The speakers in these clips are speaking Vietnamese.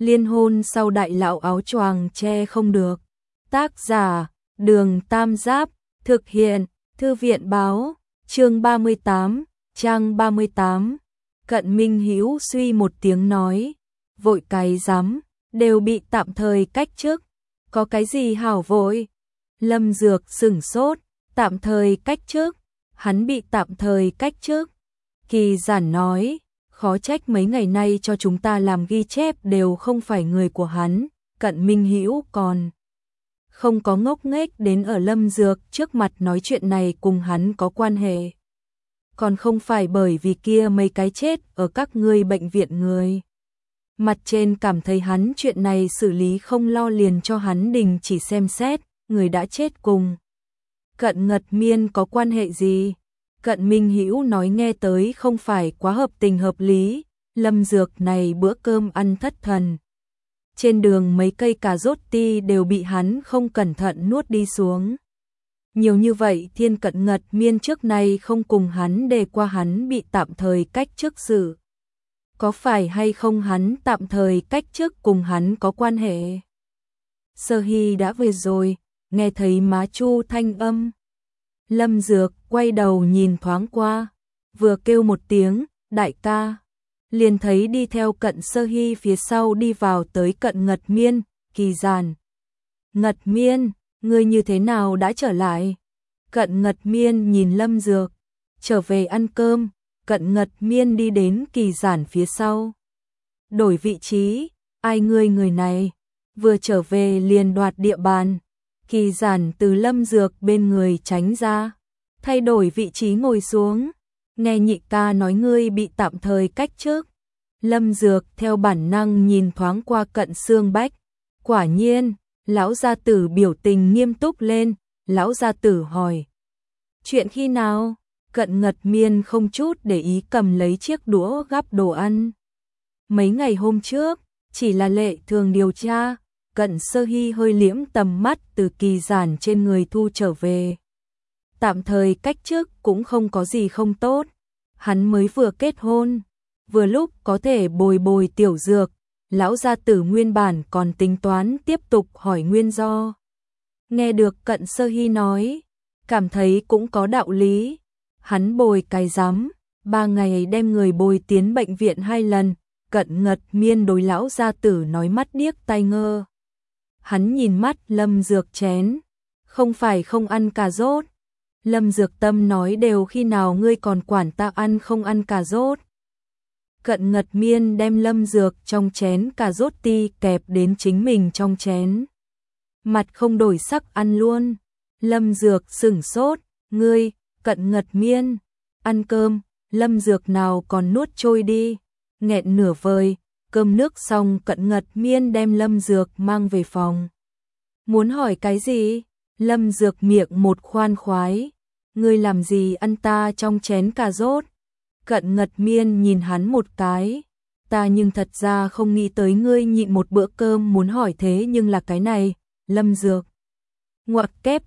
Liên hôn sau đại lão áo choàng che không được. Tác giả, Đường Tam Giáp, thực hiện, Thư viện báo, chương 38, trang 38. Cận Minh Hữu suy một tiếng nói, vội cái rắm, đều bị tạm thời cách chức, có cái gì hảo vội? Lâm Dược sửng sốt, tạm thời cách chức, hắn bị tạm thời cách chức. Kỳ Giản nói, khó trách mấy ngày nay cho chúng ta làm ghi chép đều không phải người của hắn, Cận Minh Hữu còn không có ngốc nghếch đến ở Lâm Dược trước mặt nói chuyện này cùng hắn có quan hệ. Còn không phải bởi vì kia mấy cái chết ở các ngươi bệnh viện người. Mặt trên cảm thấy hắn chuyện này xử lý không lo liền cho hắn đình chỉ xem xét, người đã chết cùng Cận Ngật Miên có quan hệ gì? Cận Minh Hữu nói nghe tới không phải quá hợp tình hợp lý, Lâm Dược này bữa cơm ăn thất thần. Trên đường mấy cây cà rốt ti đều bị hắn không cẩn thận nuốt đi xuống. Nhiều như vậy Thiên Cận Ngật Miên trước nay không cùng hắn đề qua hắn bị tạm thời cách chức sự. Có phải hay không hắn tạm thời cách chức cùng hắn có quan hệ? Sơ Hy đã về rồi, nghe thấy má Chu thanh âm. Lâm Dược quay đầu nhìn thoáng qua, vừa kêu một tiếng, đại ca. Liền thấy đi theo Cận Sơ Hy phía sau đi vào tới Cận Ngật Miên, Kỳ Giản. Ngật Miên, ngươi như thế nào đã trở lại? Cận Ngật Miên nhìn Lâm Dược, trở về ăn cơm, Cận Ngật Miên đi đến Kỳ Giản phía sau. Đổi vị trí, ai người này, vừa trở về liền đoạt địa bàn. Kỳ Giản từ Lâm Dược bên người tránh ra, thay đổi vị trí ngồi xuống. Nghe nhị ca nói ngươi bị tạm thời cách chức. Lâm Dược theo bản năng nhìn thoáng qua Cận Xương Bách. Quả nhiên, lão gia tử biểu tình nghiêm túc lên, lão gia tử hỏi. Chuyện khi nào? Cận Ngật Miên không chút để ý cầm lấy chiếc đũa gắp đồ ăn. Mấy ngày hôm trước, chỉ là lệ thường điều tra, Cận Sơ Hy hơi liễm tầm mắt từ Kỳ Giản trên người thu trở về. Tạm thời cách chức cũng không có gì không tốt, hắn mới vừa kết hôn, vừa lúc có thể bồi bồi Tiểu Dược, lão gia tử nguyên bản còn tính toán tiếp tục hỏi nguyên do. Nghe được Cận Sơ Hy nói, cảm thấy cũng có đạo lý, hắn bồi cái rắm, 3 ngày đem người bồi tiến bệnh viện 2 lần, Cận Ngật Miên đối lão gia tử nói mắt điếc tai ngơ. Hắn nhìn mắt Lâm Dược chén, không phải không ăn cà rốt. Lâm Dược Tâm nói đều khi nào ngươi còn quản ta ăn không ăn cà rốt. Cận Ngật Miên đem Lâm Dược trong chén cà rốt ti kẹp đến chính mình trong chén. Mặt không đổi sắc ăn luôn. Lâm Dược sửng sốt, ngươi, Cận Ngật Miên, ăn cơm, Lâm Dược nào còn nuốt trôi đi. Nghẹn nửa vời, cơm nước xong Cận Ngật Miên đem Lâm Dược mang về phòng. Muốn hỏi cái gì? Lâm Dược miệng một khoan khoái. Ngươi làm gì ăn ta trong chén cà rốt? Cận Ngật Miên nhìn hắn một cái. Ta nhưng thật ra không nghĩ tới ngươi nhịn một bữa cơm muốn hỏi thế nhưng là cái này. Lâm Dược ngoặc kép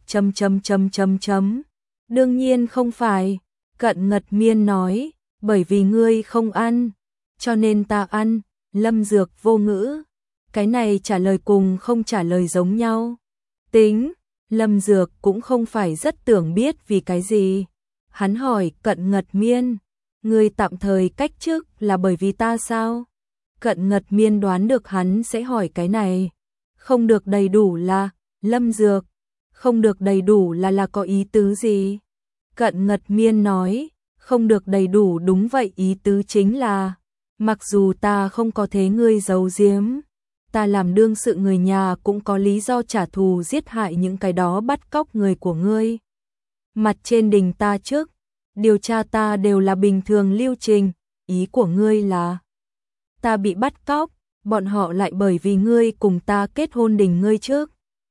chấm. Đương nhiên không phải. Cận Ngật Miên nói, bởi vì ngươi không ăn, cho nên ta ăn. Lâm Dược vô ngữ. Cái này trả lời cùng không trả lời giống nhau. Tính, Lâm Dược cũng không phải rất tưởng biết vì cái gì. Hắn hỏi Cận Ngật Miên, ngươi tạm thời cách chức là bởi vì ta sao? Cận Ngật Miên đoán được hắn sẽ hỏi cái này. Không được đầy đủ là, Lâm Dược, không được đầy đủ là có ý tứ gì? Cận Ngật Miên nói, không được đầy đủ đúng vậy ý tứ chính là, mặc dù ta không có thế ngươi giấu giếm, ta làm đương sự người nhà cũng có lý do trả thù giết hại những cái đó bắt cóc người của ngươi. Mặt trên đình ta trước, điều tra ta đều là bình thường lưu trình, ý của ngươi là ta bị bắt cóc, bọn họ lại bởi vì ngươi cùng ta kết hôn đình ngươi trước.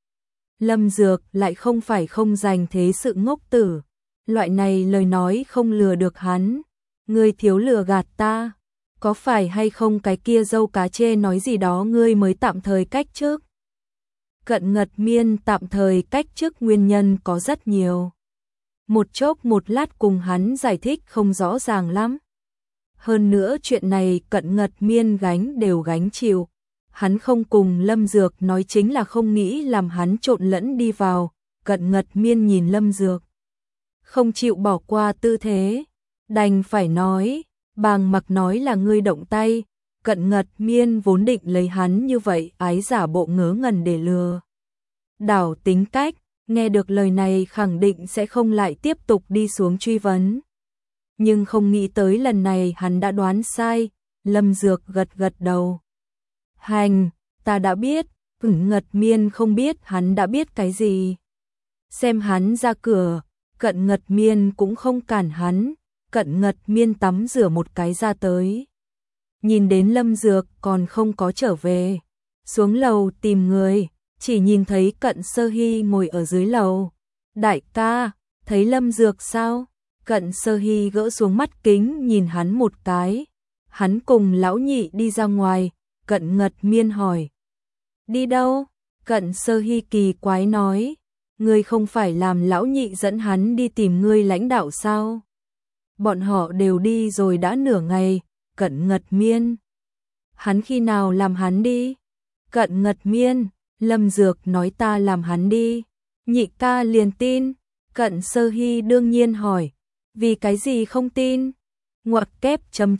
Lâm Dược lại không phải không dành thế sự ngốc tử, loại này lời nói không lừa được hắn, ngươi thiếu lừa gạt ta. Có phải hay không cái kia dâu cá chê nói gì đó ngươi mới tạm thời cách chức? Cận Ngật Miên tạm thời cách chức nguyên nhân có rất nhiều. Một chốc một lát cùng hắn giải thích không rõ ràng lắm. Hơn nữa chuyện này Cận Ngật Miên gánh đều gánh chịu. Hắn không cùng Lâm Dược nói chính là không nghĩ làm hắn trộn lẫn đi vào. Cận Ngật Miên nhìn Lâm Dược, không chịu bỏ qua tư thế, đành phải nói, Bàng Mặc nói là ngươi động tay. Cận Ngật Miên vốn định lấy hắn như vậy ái giả bộ ngớ ngẩn để lừa đảo tính cách, nghe được lời này khẳng định sẽ không lại tiếp tục đi xuống truy vấn. Nhưng không nghĩ tới lần này hắn đã đoán sai. Lâm Dược gật gật đầu. Hành, ta đã biết. Cận Ngật Miên không biết hắn đã biết cái gì. Xem hắn ra cửa, Cận Ngật Miên cũng không cản hắn. Cận Ngật Miên tắm rửa một cái ra tới. Nhìn đến Lâm Dược còn không có trở về. Xuống lầu tìm người, chỉ nhìn thấy Cận Sơ Hy ngồi ở dưới lầu. Đại ca, thấy Lâm Dược sao? Cận Sơ Hy gỡ xuống mắt kính nhìn hắn một cái. Hắn cùng lão nhị đi ra ngoài. Cận Ngật Miên hỏi. Đi đâu? Cận Sơ Hy kỳ quái nói. Ngươi không phải làm lão nhị dẫn hắn đi tìm ngươi lãnh đạo sao? Bọn họ đều đi rồi đã nửa ngày. Cận Ngật Miên. Hắn khi nào làm hắn đi? Cận Ngật Miên. Lâm Dược nói ta làm hắn đi. Nhị ca liền tin. Cận Sơ Hy đương nhiên hỏi. Vì cái gì không tin? Ngoặc kép ...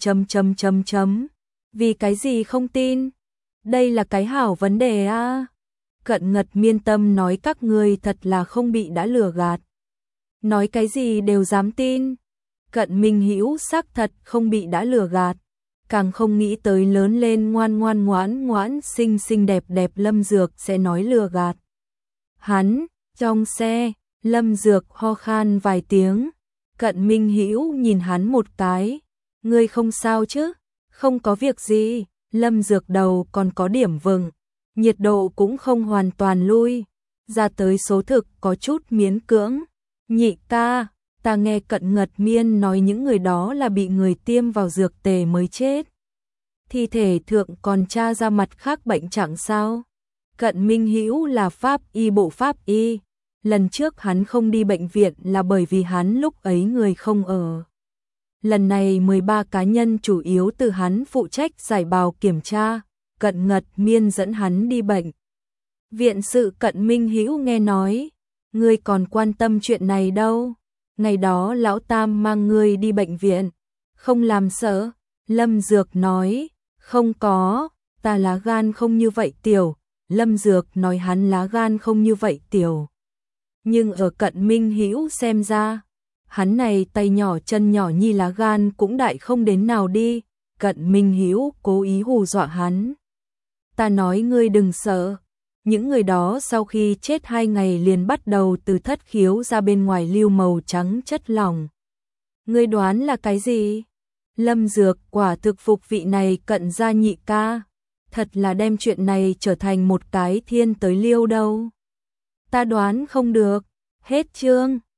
Vì cái gì không tin? Đây là cái hảo vấn đề a. Cận Ngật Miên tâm nói các ngươi thật là không bị đã lừa gạt. Nói cái gì đều dám tin. Cận Minh Hữu xác thật không bị đã lừa gạt. Càng không nghĩ tới lớn lên ngoan ngoãn xinh xinh đẹp đẹp Lâm Dược sẽ nói lừa gạt. Hắn, trong xe, Lâm Dược ho khan vài tiếng. Cận Minh Hữu nhìn hắn một cái. Ngươi không sao chứ? Không có việc gì. Lâm Dược đầu còn có điểm vừng. Nhiệt độ cũng không hoàn toàn lui. Ra tới số thực có chút miễn cưỡng. Nhị ca, ta nghe Cận Ngật Miên nói những người đó là bị người tiêm vào dược tề mới chết. Thi thể thượng còn tra ra mặt khác bệnh chẳng sao? Cận Minh Hữu là pháp y bộ pháp y. Lần trước hắn không đi bệnh viện là bởi vì hắn lúc ấy người không ở. Lần này 13 cá nhân chủ yếu từ hắn phụ trách giải bào kiểm tra. Cận Ngật Miên dẫn hắn đi bệnh viện sự. Cận Minh Hữu nghe nói. Ngươi còn quan tâm chuyện này đâu. Ngày đó lão Tam mang ngươi đi bệnh viện. Không làm sợ. Lâm Dược nói. Không có, ta lá gan không như vậy tiểu. Lâm Dược nói hắn lá gan không như vậy tiểu. Nhưng ở Cận Minh Hữu xem ra, hắn này tay nhỏ chân nhỏ nhi lá gan cũng đại không đến nào đi. Cận Minh Hữu cố ý hù dọa hắn. Ta nói ngươi đừng sợ. Những người đó sau khi chết 2 ngày liền bắt đầu từ thất khiếu ra bên ngoài lưu màu trắng chất lỏng. Ngươi đoán là cái gì? Lâm Dược quả thực phục vị này Cận gia nhị ca. Thật là đem chuyện này trở thành một cái thiên tới liêu đâu. Ta đoán không được. Hết chương.